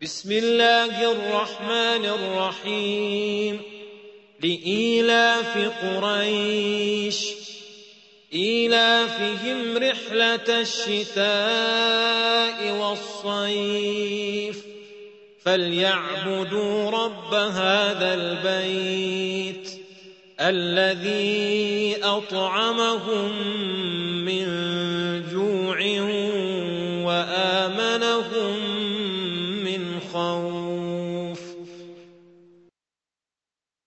بسم الله الرحمن الرحيم لإيلاف قريش إيلافهم رحلة الشتاء والصيف فليعبدوا رب هذا البيت الذي أطعمهم من